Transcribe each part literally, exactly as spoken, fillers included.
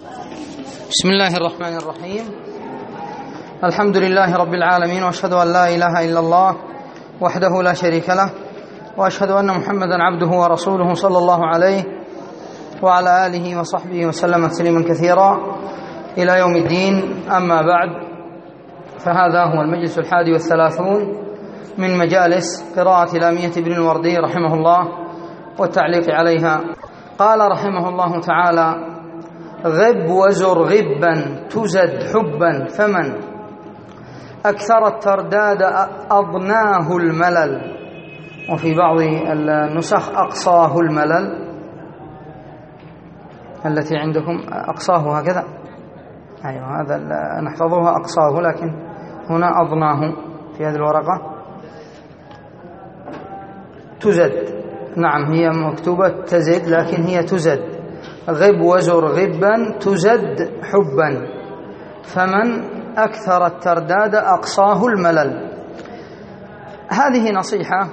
بسم الله الرحمن الرحيم. الحمد لله رب العالمين، وأشهد أن لا إله إلا الله وحده لا شريك له، وأشهد أن محمدا عبده ورسوله صلى الله عليه وعلى آله وصحبه وسلم تسليما كثيرا إلى يوم الدين. أما بعد، فهذا هو المجلس الحادي والثلاثون من مجالس قراءة لامية ابن الوردي رحمه الله والتعليق عليها. قال رحمه الله تعالى: غب وزر غبا تزد حبا، فمن أكثر الترداد أضناه الملل. وفي بعض النسخ أقصاه الملل، التي عندكم أقصاه هكذا. أيوة، هذا نحفظها أقصاه، لكن هنا أضناه في هذه الورقة. تزد، نعم هي مكتوبة تزد لكن هي تزد. غب وزر غبا تزد حبا، فمن أكثر الترداد أقصاه الملل. هذه نصيحة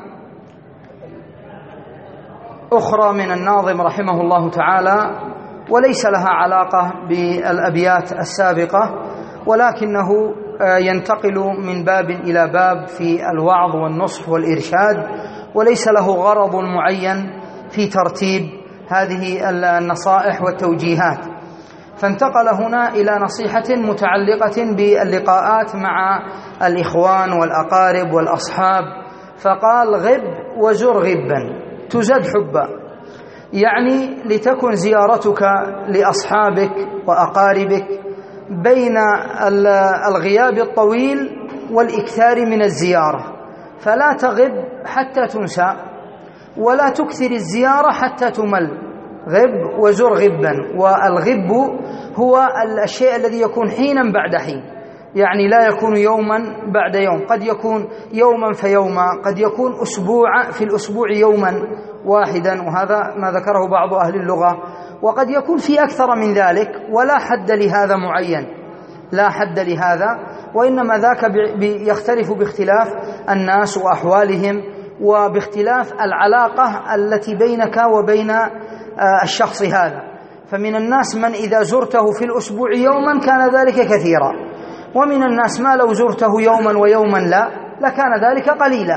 أخرى من الناظم رحمه الله تعالى، وليس لها علاقة بالأبيات السابقة، ولكنه ينتقل من باب إلى باب في الوعظ والنصح والإرشاد، وليس له غرض معين في ترتيب هذه النصائح والتوجيهات. فانتقل هنا إلى نصيحة متعلقة باللقاءات مع الإخوان والأقارب والأصحاب، فقال: غب وزر غبا تزد حبا، يعني لتكن زيارتك لأصحابك وأقاربك بين الغياب الطويل والإكثار من الزيارة، فلا تغب حتى تنسى، ولا تكثر الزيارة حتى تمل. غب وزر غبا، والغب هو الشيء الذي يكون حينا بعد حين، يعني لا يكون يوما بعد يوم، قد يكون يوما فيوما، قد يكون أسبوع في الأسبوع يوما واحدا، وهذا ما ذكره بعض أهل اللغة، وقد يكون في أكثر من ذلك، ولا حد لهذا معين، لا حد لهذا، وإنما ذاك يختلف باختلاف الناس وأحوالهم، وباختلاف العلاقة التي بينك وبين الشخص هذا. فمن الناس من إذا زرته في الأسبوع يوما كان ذلك كثيرا، ومن الناس ما لو زرته يوما ويوما لا لكان ذلك قليلا،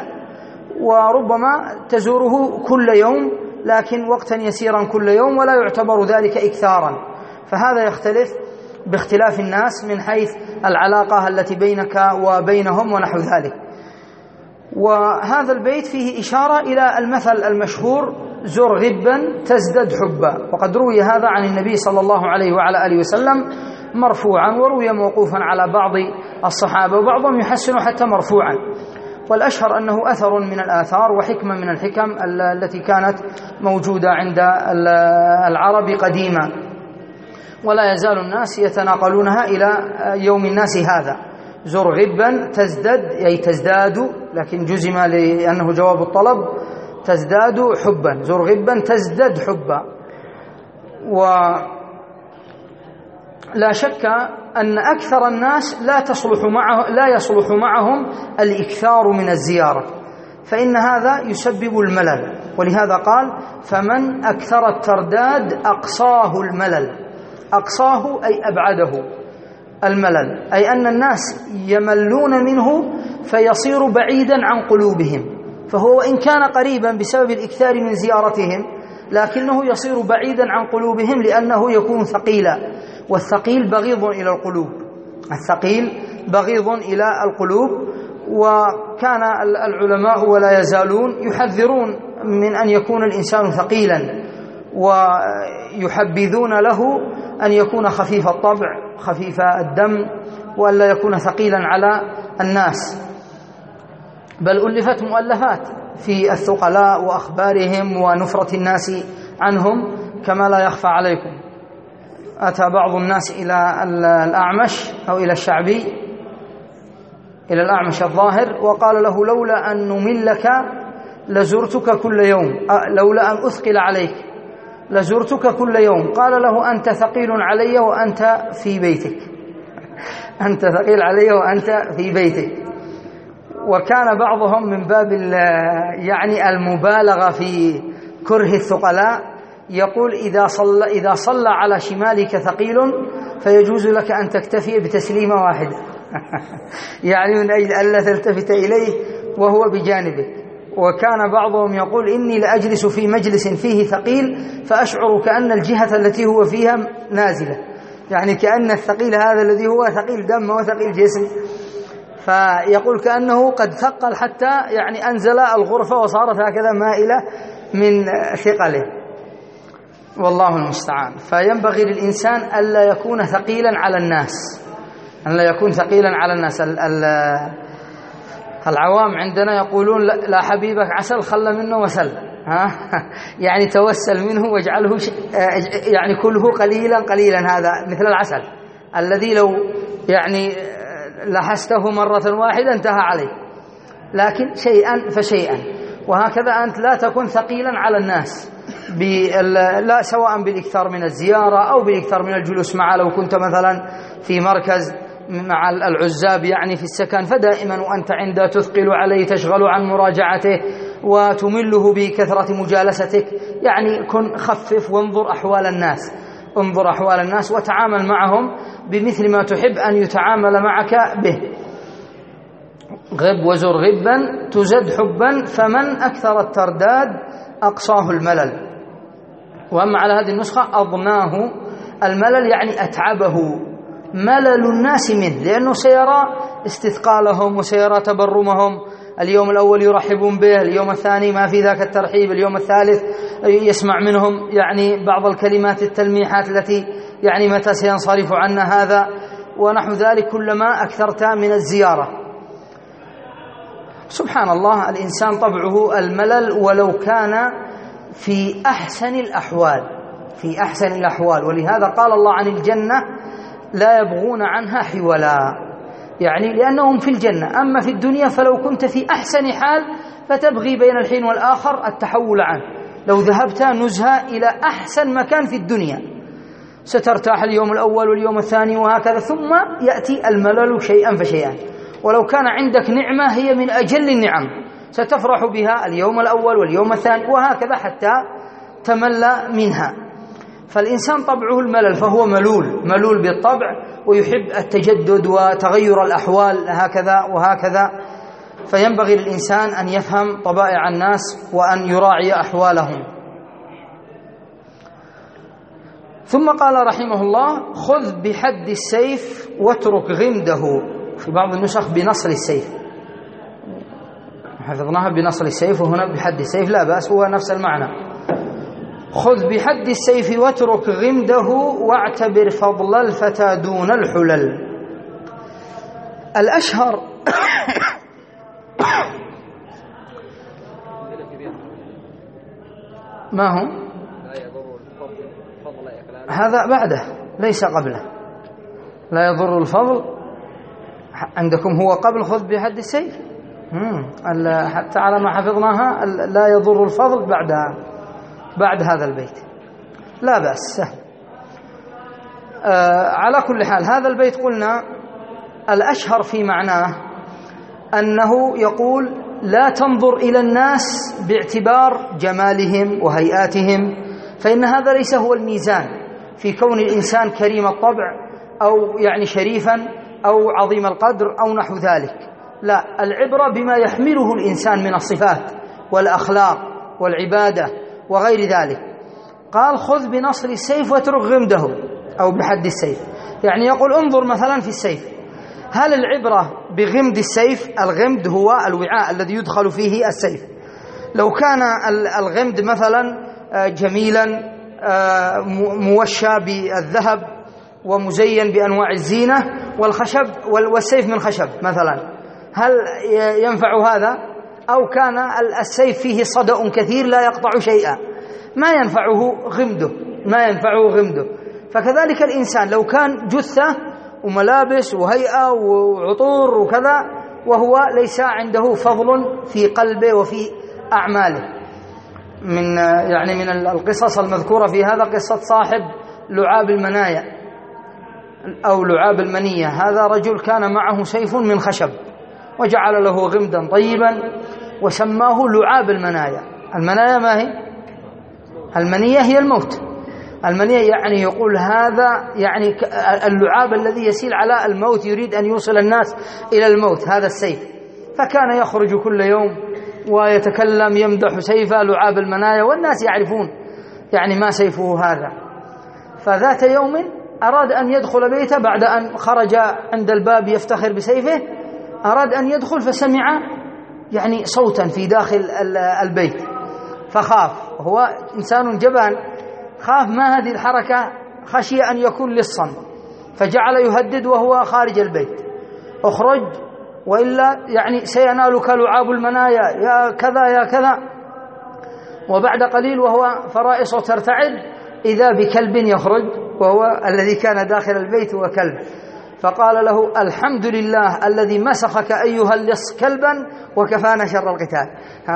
وربما تزوره كل يوم لكن وقتا يسيرا كل يوم، ولا يعتبر ذلك إكثارا. فهذا يختلف باختلاف الناس من حيث العلاقة التي بينك وبينهم ونحو ذلك. وهذا البيت فيه إشارة إلى المثل المشهور: زر غبا تزدد حبا، وقد روي هذا عن النبي صلى الله عليه وعلى آله وسلم مرفوعا، وروي موقوفا على بعض الصحابة، وبعضهم يحسن حتى مرفوعا، والأشهر أنه أثر من الآثار وحكمة من الحكم التي كانت موجودة عند العرب قديما، ولا يزال الناس يتناقلونها إلى يوم الناس هذا. زر غبا تزدد، أي تزداد، لكن جزم لأنه جواب الطلب، تزداد حبا، زر غبا تزدد حبا. ولا شك أن أكثر الناس لا تصلح معه لا يصلح معهم الإكثار من الزيارة، فإن هذا يسبب الملل، ولهذا قال: فمن أكثر الترداد أقصاه الملل. أقصاه أي أبعده الملل، أي أن الناس يملون منه فيصير بعيدا عن قلوبهم، فهو إن كان قريبا بسبب الإكثار من زيارتهم لكنه يصير بعيدا عن قلوبهم، لأنه يكون ثقيلا، والثقيل بغيض إلى القلوب، الثقيل بغيض إلى القلوب. وكان العلماء ولا يزالون يحذرون من أن يكون الإنسان ثقيلا، ويحبذون له أن يكون خفيف الطبع خفيف الدم، وأن لا يكون ثقيلا على الناس. بل ألفت مؤلفات في الثقلاء وأخبارهم ونفرة الناس عنهم، كما لا يخفى عليكم. أتى بعض الناس إلى الأعمش أو إلى الشعبي، إلى الأعمش الظاهر، وقال له: لولا أن نملك لزرتك كل يوم، لولا أن أثقل عليك لزرتك كل يوم. قال له: أنت ثقيل علي وأنت في بيتك أنت ثقيل علي وأنت في بيتك. وكان بعضهم من باب يعني المبالغة في كره الثقلاء يقول إذا صلى, إذا صلى على شمالك ثقيل فيجوز لك أن تكتفي بتسليمة واحدة يعني من أجل ألا تلتفت إليه وهو بجانبك. وكان بعضهم يقول إني لأجلس في مجلس فيه ثقيل فأشعر كأن الجهة التي هو فيها نازلة، يعني كأن الثقيل هذا الذي هو ثقيل دم وثقيل جسم، فيقول كأنه قد ثقل حتى يعني أنزل الغرفة وصارت هكذا مائلة من ثقله، والله المستعان. فينبغي للإنسان ألا يكون ثقيلا على الناس، ألا يكون ثقيلا على الناس. العوام عندنا يقولون لا حبيبك عسل خل منه وسل، ها يعني توسل منه واجعله يعني كله قليلا قليلا، هذا مثل العسل الذي لو يعني لحسته مرة واحدة انتهى عليه، لكن شيئا فشيئا. وهكذا أنت لا تكن ثقيلا على الناس، لا سواء بالإكثار من الزيارة أو بالإكثار من الجلوس معه. لو كنت مثلا في مركز مع العزاب يعني في السكن، فدائما وأنت عنده تثقل عليه، تشغل عن مراجعته وتمله بكثرة مجالستك، يعني كن خفف وانظر أحوال الناس، انظر أحوال الناس وتعامل معهم بمثل ما تحب أن يتعامل معك به. غب وزر غبا تزد حبا، فمن أكثر الترداد أقصاه الملل. وأما على هذه النسخة أضناه الملل، يعني أتعبه ملل الناس منه، لأنه سيرى استثقالهم وسيرى تبرمهم. اليوم الأول يرحبون به، اليوم الثاني ما في ذاك الترحيب، اليوم الثالث يسمع منهم يعني بعض الكلمات التلميحات التي يعني متى سينصرف عنا هذا ونحو ذلك، كلما أكثرت من الزيارة. سبحان الله، الإنسان طبعه الملل ولو كان في أحسن الأحوال، في أحسن الأحوال. ولهذا قال الله عن الجنة لا يبغون عنها حولا، يعني لأنهم في الجنة. أما في الدنيا فلو كنت في أحسن حال فتبغي بين الحين والآخر التحول عنه. لو ذهبت نزهة إلى أحسن مكان في الدنيا سترتاح اليوم الأول واليوم الثاني وهكذا، ثم يأتي الملل شيئا فشيئا. ولو كان عندك نعمة هي من أجل النعم ستفرح بها اليوم الأول واليوم الثاني وهكذا حتى تمل منها. فالإنسان طبعه الملل، فهو ملول ملول بالطبع، ويحب التجدد وتغير الأحوال هكذا وهكذا. فينبغي للإنسان أن يفهم طبائع الناس وأن يراعي أحوالهم. ثم قال رحمه الله: خذ بحد السيف واترك غمده. في بعض النسخ بنصل السيف، حفظناها بنصل السيف وهنا بحد السيف، لا بأس، هو نفس المعنى. خذ بحد السيف واترك غمده واعتبر فضل الفتى دون الحلل. الأشهر ما هو هذا بعده ليس قبله. لا يضر الفضل عندكم هو قبل خذ بحد السيف، حتى على ما حفظناها لا يضر الفضل بعدها، بعد هذا البيت. لا بأس، سهل. آه على كل حال هذا البيت قلنا الأشهر في معناه أنه يقول: لا تنظر إلى الناس باعتبار جمالهم وهيئاتهم، فإن هذا ليس هو الميزان في كون الإنسان كريم الطبع أو يعني شريفا أو عظيم القدر أو نحو ذلك. لا، العبرة بما يحمله الإنسان من الصفات والأخلاق والعبادة وغير ذلك. قال: خذ بنصر السيف واترك غمده، أو بحد السيف، يعني يقول انظر مثلا في السيف، هل العبرة بغمد السيف؟ الغمد هو الوعاء الذي يدخل فيه السيف. لو كان الغمد مثلا جميلا موشى بالذهب ومزين بأنواع الزينة والخشب والسيف من خشب مثلا، هل ينفع هذا؟ أو كان السيف فيه صدأ كثير لا يقطع شيئا، ما ينفعه غمده، ما ينفعه غمده. فكذلك الإنسان لو كان جثة وملابس وهيئة وعطور وكذا وهو ليس عنده فضل في قلبه وفي أعماله. من يعني من القصص المذكورة في هذا قصة صاحب لعاب المنايا أو لعاب المنية. هذا رجل كان معه سيف من خشب وجعل له غمدا طيبا وسماه لعاب المنايا. المنايا ما هي؟ المنية هي الموت. المنية يعني يقول هذا يعني اللعاب الذي يسيل على الموت، يريد أن يوصل الناس إلى الموت، هذا السيف. فكان يخرج كل يوم ويتكلم يمدح سيفه لعاب المنايا، والناس يعرفون يعني ما سيفه هذا. فذات يوم أراد أن يدخل بيته بعد أن خرج عند الباب يفتخر بسيفه، أراد أن يدخل فسمع يعني صوتا في داخل البيت فخاف، وهو إنسان جبان، خاف ما هذه الحركة، خشي أن يكون لصا، فجعل يهدد وهو خارج البيت: اخرج وإلا يعني سينالك لعاب المنايا، يا كذا يا كذا. وبعد قليل وهو فرائصه ترتعد إذا بكلب يخرج، وهو الذي كان داخل البيت هو كلب. فقال له: الحمد لله الذي مسخك أيها اللص كلبا وكفانا شر القتال.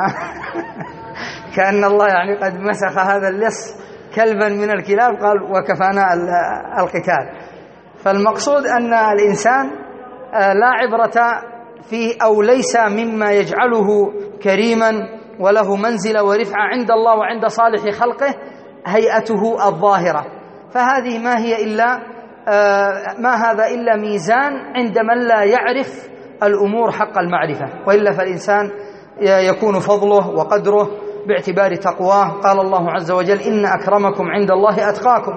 كأن الله يعني قد مسخ هذا اللص كلبا من الكلاب، قال وكفانا القتال. فالمقصود أن الإنسان لا عبرة فيه أو ليس مما يجعله كريما وله منزلة ورفعة عند الله وعند صالح خلقه هيئته الظاهرة، فهذه ما هي إلا ما هذا إلا ميزان عند من لا يعرف الأمور حق المعرفة، وإلا فالإنسان يكون فضله وقدره باعتبار تقواه. قال الله عز وجل: إن أكرمكم عند الله أتقاكم.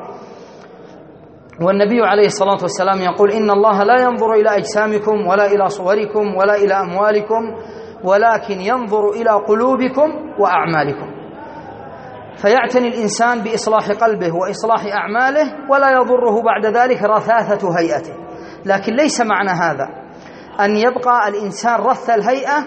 والنبي عليه الصلاة والسلام يقول: إن الله لا ينظر إلى أجسامكم ولا إلى صوركم ولا إلى أموالكم ولكن ينظر إلى قلوبكم وأعمالكم. فيعتني الإنسان بإصلاح قلبه وإصلاح أعماله، ولا يضره بعد ذلك رثاثة هيئته. لكن ليس معنى هذا أن يبقى الإنسان رث الهيئة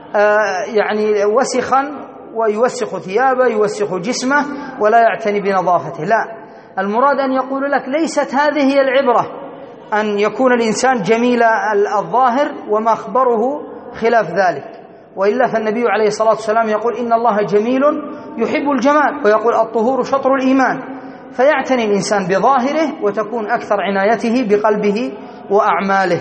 يعني وسخا ويوسخ ثيابه يوسخ جسمه ولا يعتني بنظافته، لا، المراد أن يقول لك ليست هذه هي العبرة، أن يكون الإنسان جميل الظاهر ومخبره خلاف ذلك، وإلا فالنبي عليه الصلاة والسلام يقول: إن الله جميل يحب الجمال، ويقول: الطهور شطر الإيمان. فيعتني الإنسان بظاهره وتكون أكثر عنايته بقلبه وأعماله.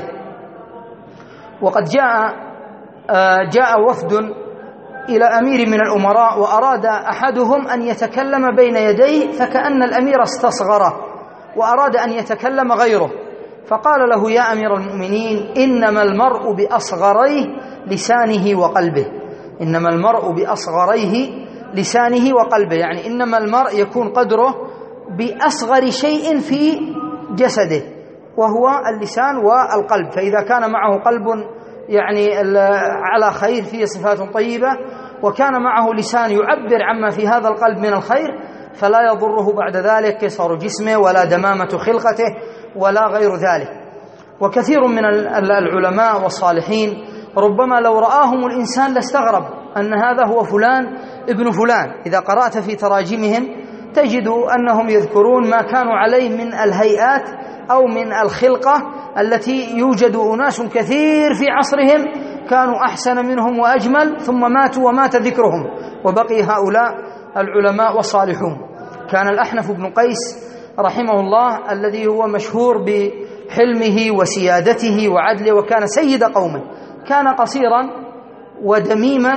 وقد جاء جاء وفد إلى أمير من الأمراء، وأراد أحدهم أن يتكلم بين يديه، فكأن الأمير استصغره وأراد أن يتكلم غيره، فقال له: يا أمير المؤمنين، إنما المرء بأصغريه لسانه وقلبه. إنما المرء بأصغريه لسانه وقلبه، يعني إنما المرء يكون قدره بأصغر شيء في جسده، وهو اللسان والقلب. فإذا كان معه قلب يعني على خير فيه صفات طيبة، وكان معه لسان يعبر عما في هذا القلب من الخير، فلا يضره بعد ذلك كسر جسمه ولا دمامة خلقته ولا غير ذلك. وكثير من العلماء والصالحين ربما لو رآهم الإنسان لاستغرب أن هذا هو فلان ابن فلان. إذا قرأت في تراجمهم تجد أنهم يذكرون ما كانوا عليه من الهيئات أو من الخلقة التي يوجد أناس كثير في عصرهم كانوا أحسن منهم وأجمل، ثم ماتوا ومات ذكرهم، وبقي هؤلاء العلماء والصالحون. كان الأحنف بن قيس رحمه الله الذي هو مشهور بحلمه وسيادته وعدله، وكان سيد قومه، كان قصيرا ودميما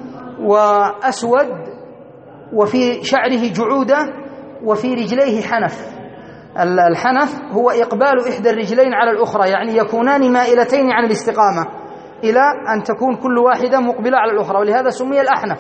وأسود، وفي شعره جعودة، وفي رجليه حنف. الحنف هو إقبال إحدى الرجلين على الأخرى، يعني يكونان مائلتين عن الاستقامة إلى أن تكون كل واحدة مقبلة على الأخرى، ولهذا سمي الأحنف.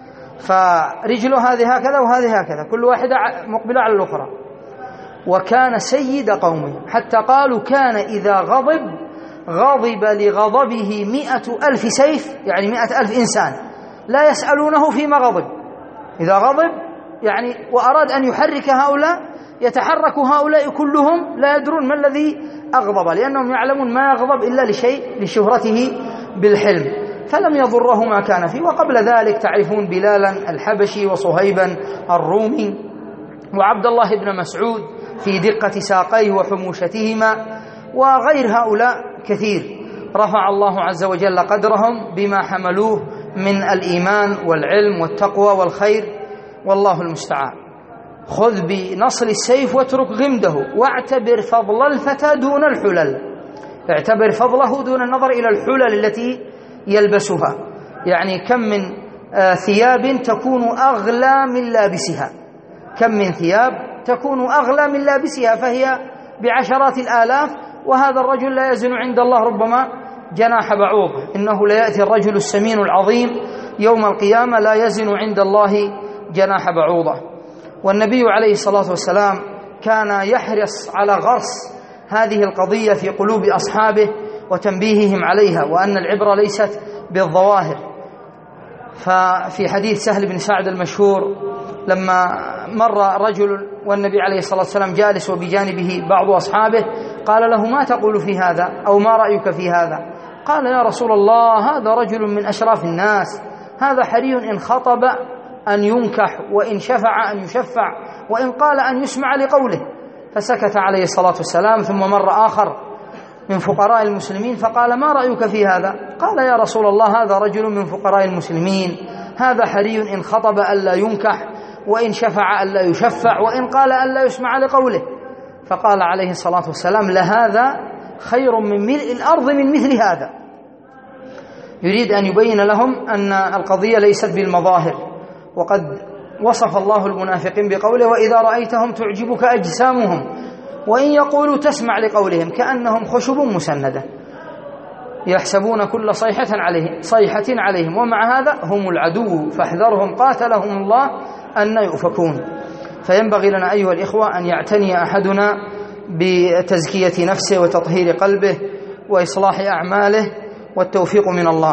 فرجله هذه هكذا وهذه هكذا، كل واحدة مقبلة على الأخرى. وكان سيد قومه، حتى قالوا كان إذا غضب غضب لغضبه مئة ألف سيف، يعني مئة ألف إنسان لا يسألونه فيما غضب. إذا غضب يعني وأراد أن يحرك هؤلاء، يتحرك هؤلاء كلهم لا يدرون ما الذي أغضب، لأنهم يعلمون ما يغضب إلا لشيء لشهرته بالحلم، فلم يضره ما كان فيه. وقبل ذلك تعرفون بلالا الحبشي وصهيبا الرومي وعبد الله بن مسعود في دقة ساقيه وحموشتهما، وغير هؤلاء كثير رفع الله عز وجل قدرهم بما حملوه من الإيمان والعلم والتقوى والخير، والله المستعان. خذ بنصل السيف واترك غمده، واعتبر فضل الفتى دون الحلل. اعتبر فضله دون النظر إلى الحلل التي يلبسها، يعني كم من ثياب تكون أغلى من لابسها، كم من ثياب تكون أغلى من لابسها فهي بعشرات الآلاف، وهذا الرجل لا يزن عند الله ربما جناح بعوض. إنه ليأتي الرجل السمين العظيم يوم القيامة لا يزن عند الله جناح بعوضة. والنبي عليه الصلاة والسلام كان يحرص على غرس هذه القضية في قلوب أصحابه وتنبيههم عليها، وأن العبرة ليست بالظواهر. ففي حديث سهل بن سعد المشهور لما مر رجل والنبي عليه الصلاة والسلام جالس وبجانبه بعض أصحابه قال له: ما تقول في هذا؟ أو ما رأيك في هذا؟ قال: يا رسول الله، هذا رجل من أشراف الناس، هذا حري إن خطب أن ينكح، وإن شفع أن يشفع، وإن قال أن يسمع لقوله. فسكت عليه الصلاة والسلام. ثم مر آخر من فقراء المسلمين فقال: ما رأيك في هذا؟ قال: يا رسول الله، هذا رجل من فقراء المسلمين، هذا حري إن خطب ألا ينكح، وإن شفع ألا يشفع، وإن قال ألا يسمع لقوله. فقال عليه الصلاة والسلام: لهذا خير من ملء الأرض من مثل هذا. يريد أن يبين لهم أن القضية ليست بالمظاهر. وقد وصف الله المنافقين بقوله: وإذا رأيتهم تعجبك أجسامهم وإن يقولوا تسمع لقولهم كأنهم خشب مسندة يحسبون كل صيحة عليهم صيحة عليهم ومع هذا هم العدو فاحذرهم قاتلهم الله أن يؤفكون. فينبغي لنا أيها الإخوة أن يعتني أحدنا بتزكية نفسه وتطهير قلبه وإصلاح أعماله، والتوفيق من الله.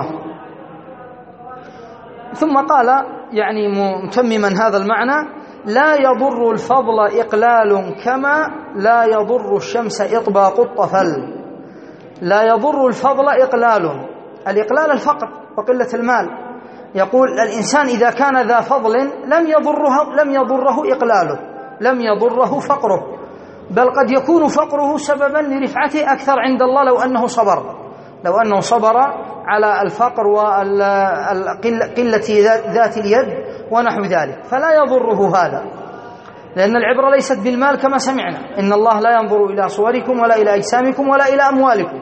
ثم قال يعني متمما هذا المعنى: لا يضر الفضل إقلال كما لا يضر الشمس إطباق الطفل. لا يضر الفضل إقلال، الإقلال الفقر وقلة المال. يقول الإنسان إذا كان ذا فضل لم يضره لم يضره إقلاله، لم يضره فقره، بل قد يكون فقره سببا لرفعته أكثر عند الله لو أنه صبر، لو أنه صبر على الفقر وقلة ذات اليد ونحو ذلك، فلا يضره هذا، لأن العبرة ليست بالمال كما سمعنا: إن الله لا ينظر إلى صوركم ولا إلى أجسامكم ولا إلى أموالكم.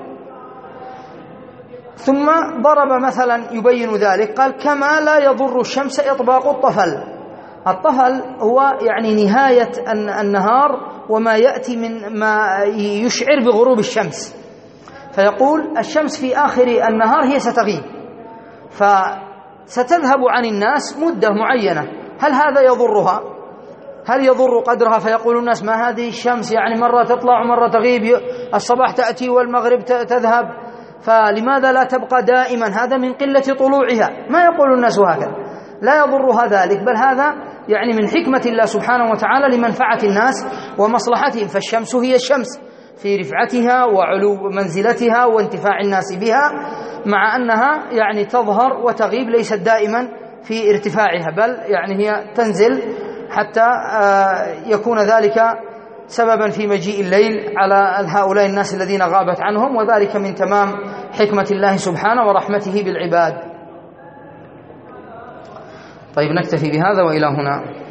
ثم ضرب مثلا يبين ذلك، قال: كما لا يضر الشمس إطباق الطفل. الطفل هو يعني نهاية النهار وما يأتي من ما يشعر بغروب الشمس. فيقول الشمس في آخر النهار هي ستغيب، فستذهب عن الناس مدة معينة. هل هذا يضرها؟ هل يضر قدرها؟ فيقول الناس: ما هذه الشمس يعني مرة تطلع ومرة تغيب، الصباح تأتي والمغرب تذهب، فلماذا لا تبقى دائما؟ هذا من قلة طلوعها. ما يقول الناس هكذا، لا يضرها ذلك، بل هذا يعني من حكمة الله سبحانه وتعالى لمنفعة الناس ومصلحتهم. فالشمس هي الشمس في رفعتها وعلو منزلتها وانتفاع الناس بها، مع أنها يعني تظهر وتغيب، ليست دائما في ارتفاعها، بل يعني هي تنزل حتى يكون ذلك سببا في مجيء الليل على هؤلاء الناس الذين غابت عنهم، وذلك من تمام حكمة الله سبحانه ورحمته بالعباد. طيب، نكتفي بهذا وإلى هنا.